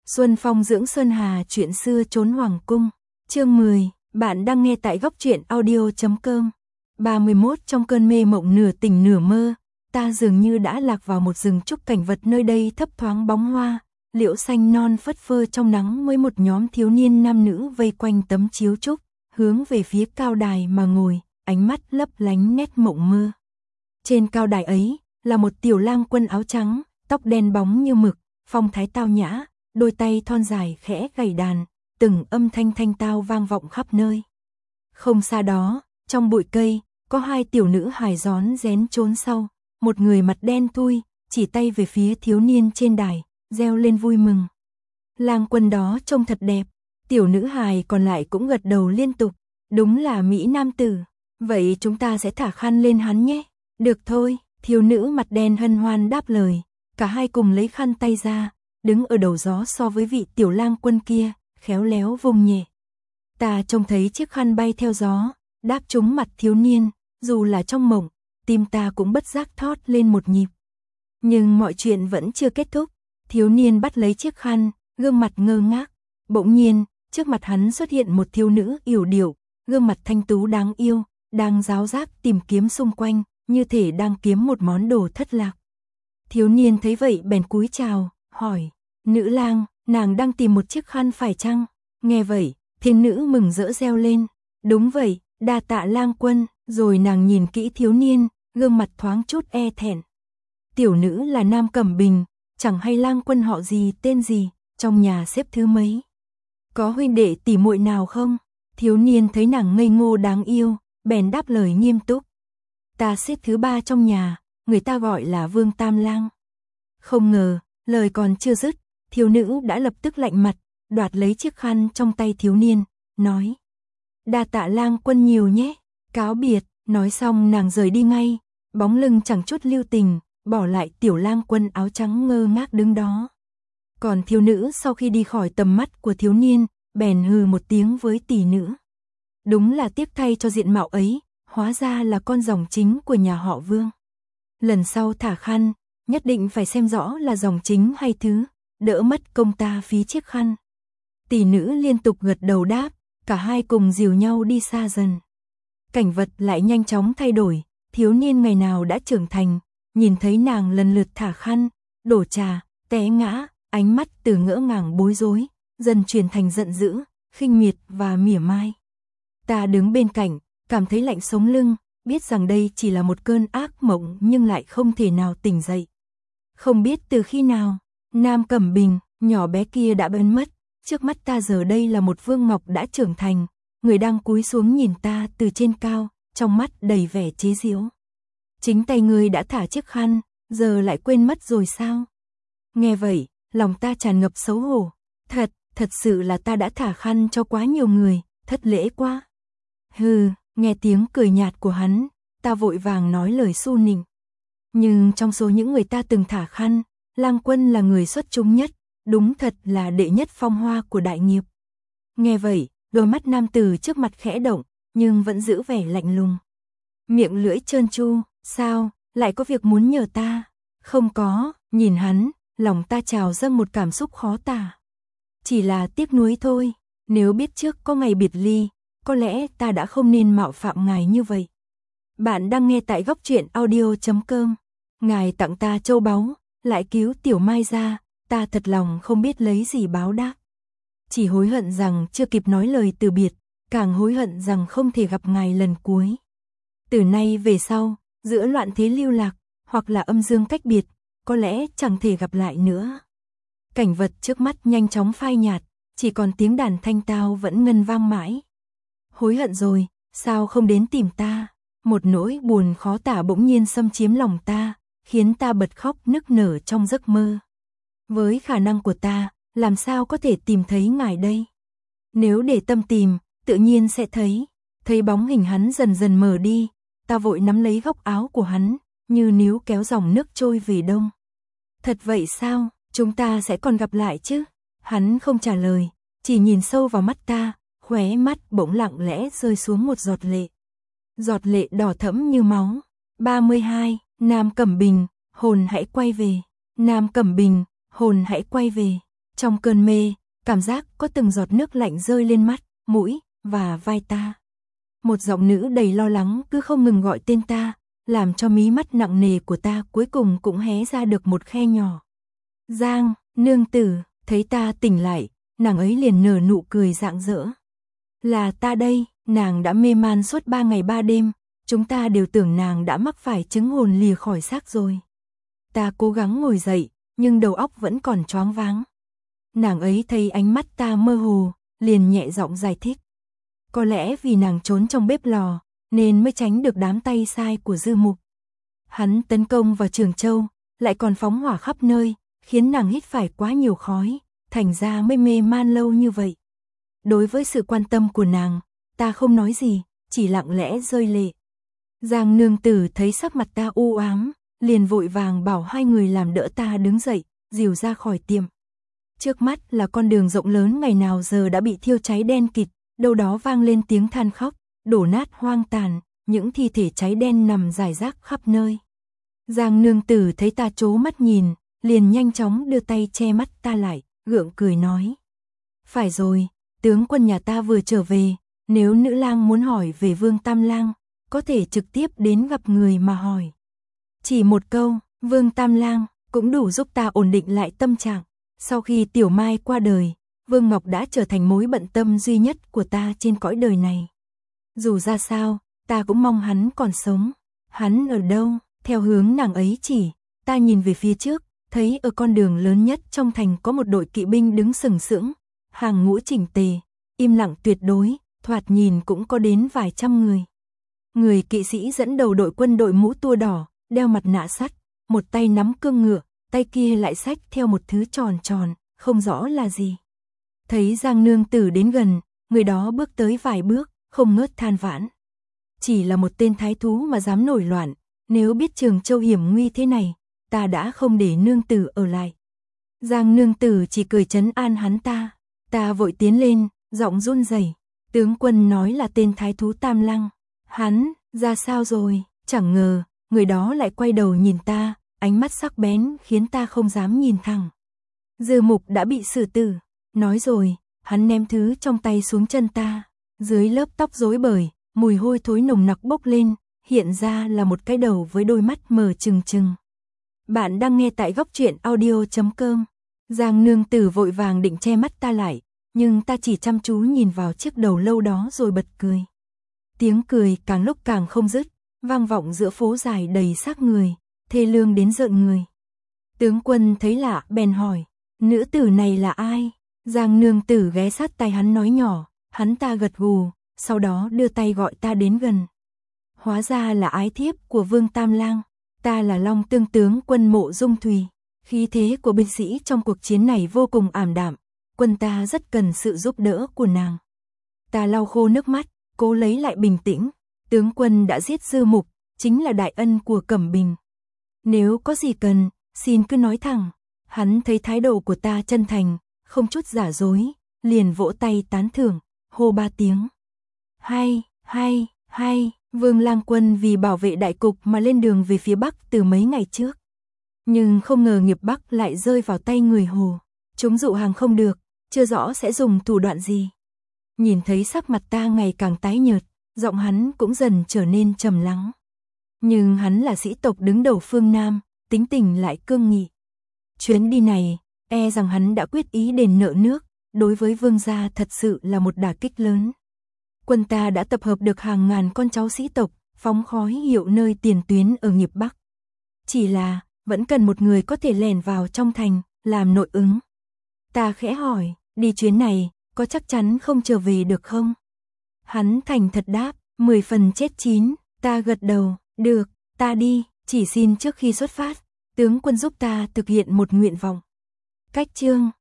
Xuân Phong dưỡng Sơn Hà, chuyện xưa trốn hoàng cung. Chương 10, bạn đang nghe tại góc truyện audio.com. 31 Trong cơn mê mộng nửa tỉnh nửa mơ, ta dường như đã lạc vào một rừng trúc, cảnh vật nơi đây thấp thoáng bóng hoa, liễu xanh non phất phơ trong nắng, với một nhóm thiếu niên nam nữ vây quanh tấm chiếu trúc, hướng về phía cao đài mà ngồi, ánh mắt lấp lánh nét mộng mơ. Trên cao đài ấy là một tiểu lang quân áo trắng, tóc đen bóng như mực, phong thái tao nhã, đôi tay thon dài khẽ gảy đàn, từng âm thanh thanh tao vang vọng khắp nơi. Không xa đó, trong bụi cây, có hai tiểu nữ hài rón rén trốn sau, một người mặt đen thui, chỉ tay về phía thiếu niên trên đài, reo lên vui mừng. Lang quân đó trông thật đẹp, tiểu nữ hài còn lại cũng gật đầu liên tục, đúng là mỹ nam tử, vậy chúng ta sẽ thả khăn lên hắn nhé. Được thôi, thiếu nữ mặt đen hân hoan đáp lời, cả hai cùng lấy khăn tay ra, đứng ở đầu gió so với vị tiểu lang quân kia, khéo léo vùng nhẹ. Ta trông thấy chiếc khăn bay theo gió, đáp trúng mặt thiếu niên, dù là trong mộng, tim ta cũng bất giác thót lên một nhịp. Nhưng mọi chuyện vẫn chưa kết thúc, thiếu niên bắt lấy chiếc khăn, gương mặt ngơ ngác, bỗng nhiên, trước mặt hắn xuất hiện một thiếu nữ yểu điệu, gương mặt thanh tú đáng yêu, đang ráo rác tìm kiếm xung quanh, như thể đang kiếm một món đồ thất lạc. Thiếu niên thấy vậy bèn cúi chào, hỏi, nữ lang, nàng đang tìm một chiếc khăn phải chăng? Nghe vậy, thiên nữ mừng rỡ reo lên, đúng vậy, đa tạ lang quân. Rồi nàng nhìn kỹ thiếu niên, gương mặt thoáng chút e thẹn. Tiểu nữ là Nam Cẩm Bình, chẳng hay lang quân họ gì tên gì, trong nhà xếp thứ mấy? Có huynh đệ tỷ muội nào không? Thiếu niên thấy nàng ngây ngô đáng yêu, bèn đáp lời nghiêm túc. Ta xếp thứ 3 trong nhà, người ta gọi là Vương Tam Lang. Không ngờ, lời còn chưa dứt, thiếu nữ đã lập tức lạnh mặt, đoạt lấy chiếc khăn trong tay thiếu niên, nói. Đa tạ lang quân nhiều nhé, cáo biệt, nói xong nàng rời đi ngay, bóng lưng chẳng chút lưu tình, bỏ lại tiểu lang quân áo trắng ngơ ngác đứng đó. Còn thiếu nữ sau khi đi khỏi tầm mắt của thiếu niên, bèn hừ một tiếng với tỷ nữ. Đúng là tiếc thay cho diện mạo ấy, hóa ra là con dòng chính của nhà họ Vương. Lần sau thả khăn, nhất định phải xem rõ là dòng chính hay thứ, đỡ mất công ta phí chiếc khăn. Tỷ nữ liên tục gật đầu đáp, cả hai cùng dìu nhau đi xa dần. Cảnh vật lại nhanh chóng thay đổi, thiếu niên ngày nào đã trưởng thành, nhìn thấy nàng lần lượt thả khăn, đổ trà, té ngã, ánh mắt từ ngỡ ngàng bối rối, dần chuyển thành giận dữ, khinh miệt và mỉa mai. Ta đứng bên cạnh, cảm thấy lạnh sống lưng, biết rằng đây chỉ là một cơn ác mộng nhưng lại không thể nào tỉnh dậy. Không biết từ khi nào, Nam Cẩm Bình, nhỏ bé kia đã biến mất, trước mắt ta giờ đây là một Vương Ngọc đã trưởng thành, người đang cúi xuống nhìn ta từ trên cao, trong mắt đầy vẻ chế giễu. Chính tay ngươi đã thả chiếc khăn, giờ lại quên mất rồi sao? Nghe vậy, lòng ta tràn ngập xấu hổ, thật sự là ta đã thả khăn cho quá nhiều người, thất lễ quá. Hừ, nghe tiếng cười nhạt của hắn, ta vội vàng nói lời su nịnh. Nhưng trong số những người ta từng thả khăn, lang quân là người xuất chúng nhất, đúng thật là đệ nhất phong hoa của đại nghiệp. Nghe vậy, đôi mắt nam tử trước mặt khẽ động, nhưng vẫn giữ vẻ lạnh lùng. Miệng lưỡi trơn tru, sao, lại có việc muốn nhờ ta? Không có, nhìn hắn, lòng ta trào dâng một cảm xúc khó tả. Chỉ là tiếc nuối thôi, nếu biết trước có ngày biệt ly, có lẽ ta đã không nên mạo phạm ngài như vậy. Bạn đang nghe tại góc truyện audio.com. Ngài tặng ta châu báu, lại cứu tiểu Mai ra, ta thật lòng không biết lấy gì báo đáp. Chỉ hối hận rằng chưa kịp nói lời từ biệt, càng hối hận rằng không thể gặp ngài lần cuối. Từ nay về sau, giữa loạn thế lưu lạc, hoặc là âm dương cách biệt, có lẽ chẳng thể gặp lại nữa. Cảnh vật trước mắt nhanh chóng phai nhạt, chỉ còn tiếng đàn thanh tao vẫn ngân vang mãi. Hối hận rồi, sao không đến tìm ta? Một nỗi buồn khó tả bỗng nhiên xâm chiếm lòng ta, khiến ta bật khóc nức nở trong giấc mơ. Với khả năng của ta, làm sao có thể tìm thấy ngài đây? Nếu để tâm tìm, tự nhiên sẽ thấy bóng hình hắn dần dần mờ đi, ta vội nắm lấy góc áo của hắn, như níu kéo dòng nước trôi về đông. Thật vậy sao, chúng ta sẽ còn gặp lại chứ? Hắn không trả lời, chỉ nhìn sâu vào mắt ta, khóe mắt bỗng lặng lẽ rơi xuống một giọt lệ. Giọt lệ đỏ thẫm như máu. 32, Nam Cẩm Bình, hồn hãy quay về. Nam Cẩm Bình, hồn hãy quay về. Trong cơn mê, cảm giác có từng giọt nước lạnh rơi lên mắt, mũi và vai ta. Một giọng nữ đầy lo lắng cứ không ngừng gọi tên ta, làm cho mí mắt nặng nề của ta cuối cùng cũng hé ra được một khe nhỏ. Giang, nương tử, thấy ta tỉnh lại, nàng ấy liền nở nụ cười rạng rỡ. Là ta đây, nàng đã mê man suốt 3 ngày 3 đêm, chúng ta đều tưởng nàng đã mắc phải chứng hồn lìa khỏi xác rồi. Ta cố gắng ngồi dậy, nhưng đầu óc vẫn còn choáng váng. Nàng ấy thấy ánh mắt ta mơ hồ, liền nhẹ giọng giải thích. Có lẽ vì nàng trốn trong bếp lò, nên mới tránh được đám tay sai của Dư Mục. Hắn tấn công vào Trường Châu, lại còn phóng hỏa khắp nơi, khiến nàng hít phải quá nhiều khói, thành ra mới mê man lâu như vậy. Đối với sự quan tâm của nàng, ta không nói gì, chỉ lặng lẽ rơi lệ. Giang nương tử thấy sắc mặt ta u ám, liền vội vàng bảo hai người làm đỡ ta đứng dậy, dìu ra khỏi tiệm. Trước mắt là con đường rộng lớn ngày nào giờ đã bị thiêu cháy đen kịt, đâu đó vang lên tiếng than khóc, đổ nát hoang tàn, những thi thể cháy đen nằm rải rác khắp nơi. Giang nương tử thấy ta trố mắt nhìn, liền nhanh chóng đưa tay che mắt ta lại, gượng cười nói. Phải rồi, tướng quân nhà ta vừa trở về, nếu nữ lang muốn hỏi về Vương Tam Lang, có thể trực tiếp đến gặp người mà hỏi. Chỉ một câu, Vương Tam Lang, cũng đủ giúp ta ổn định lại tâm trạng. Sau khi Tiểu Mai qua đời, Vương Ngọc đã trở thành mối bận tâm duy nhất của ta trên cõi đời này. Dù ra sao, ta cũng mong hắn còn sống. Hắn ở đâu? Theo hướng nàng ấy chỉ, ta nhìn về phía trước, thấy ở con đường lớn nhất trong thành có một đội kỵ binh đứng sừng sững, hàng ngũ chỉnh tề, im lặng tuyệt đối, thoạt nhìn cũng có đến vài trăm người. Người kỵ sĩ dẫn đầu đội quân đội mũ tua đỏ, đeo mặt nạ sắt, một tay nắm cương ngựa, tay kia lại xách theo một thứ tròn tròn, không rõ là gì. Thấy Giang nương tử đến gần, người đó bước tới vài bước, không ngớt than vãn. Chỉ là một tên thái thú mà dám nổi loạn, nếu biết Trường Châu hiểm nguy thế này, ta đã không để nương tử ở lại. Giang nương tử chỉ cười trấn an hắn ta vội tiến lên, giọng run rẩy. Tướng quân nói là tên thái thú Tam Lăng. Hắn, ra sao rồi? Chẳng ngờ, người đó lại quay đầu nhìn ta, ánh mắt sắc bén khiến ta không dám nhìn thẳng. Dư Mục đã bị xử tử. Nói rồi, hắn ném thứ trong tay xuống chân ta. Dưới lớp tóc rối bời, mùi hôi thối nồng nặc bốc lên, hiện ra là một cái đầu với đôi mắt mờ trừng trừng. Bạn đang nghe tại góc truyện audio.com. Giang nương tử vội vàng định che mắt ta lại, nhưng ta chỉ chăm chú nhìn vào chiếc đầu lâu đó rồi bật cười. Tiếng cười càng lúc càng không dứt, vang vọng giữa phố dài đầy xác người, thê lương đến rợn người. Tướng quân thấy lạ bèn hỏi, nữ tử này là ai? Giang nương tử ghé sát tai hắn nói nhỏ, hắn ta gật gù, sau đó đưa tay gọi ta đến gần. Hóa ra là ái thiếp của Vương Tam Lang, ta là Long Tương tướng quân Mộ Dung Thùy. Khí thế của binh sĩ trong cuộc chiến này vô cùng ảm đạm, quân ta rất cần sự giúp đỡ của nàng. Ta lau khô nước mắt, cố lấy lại bình tĩnh, tướng quân đã giết Dư Mục, chính là đại ân của Cẩm Bình. Nếu có gì cần, xin cứ nói thẳng. Hắn thấy thái độ của ta chân thành, không chút giả dối, liền vỗ tay tán thưởng, hô 3 tiếng. Hay, hay, hay, Vương Lang quân vì bảo vệ đại cục mà lên đường về phía Bắc từ mấy ngày trước. Nhưng không ngờ nghiệp Bắc lại rơi vào tay người Hồ. Chúng dụ hàng không được, chưa rõ sẽ dùng thủ đoạn gì. Nhìn thấy sắc mặt ta ngày càng tái nhợt, giọng hắn cũng dần trở nên trầm lắng. Nhưng hắn là sĩ tộc đứng đầu phương Nam, tính tình lại cương nghị. Chuyến đi này, e rằng hắn đã quyết ý đền nợ nước, đối với Vương gia thật sự là một đả kích lớn. Quân ta đã tập hợp được hàng ngàn con cháu sĩ tộc, phóng khói hiệu nơi tiền tuyến ở nghiệp Bắc. Chỉ là, vẫn cần một người có thể lẻn vào trong thành, làm nội ứng. Ta khẽ hỏi, đi chuyến này, có chắc chắn không trở về được không? Hắn thành thật đáp, 10 phần chết 9, ta gật đầu, được, ta đi, chỉ xin trước khi xuất phát, tướng quân giúp ta thực hiện một nguyện vọng. Cách chương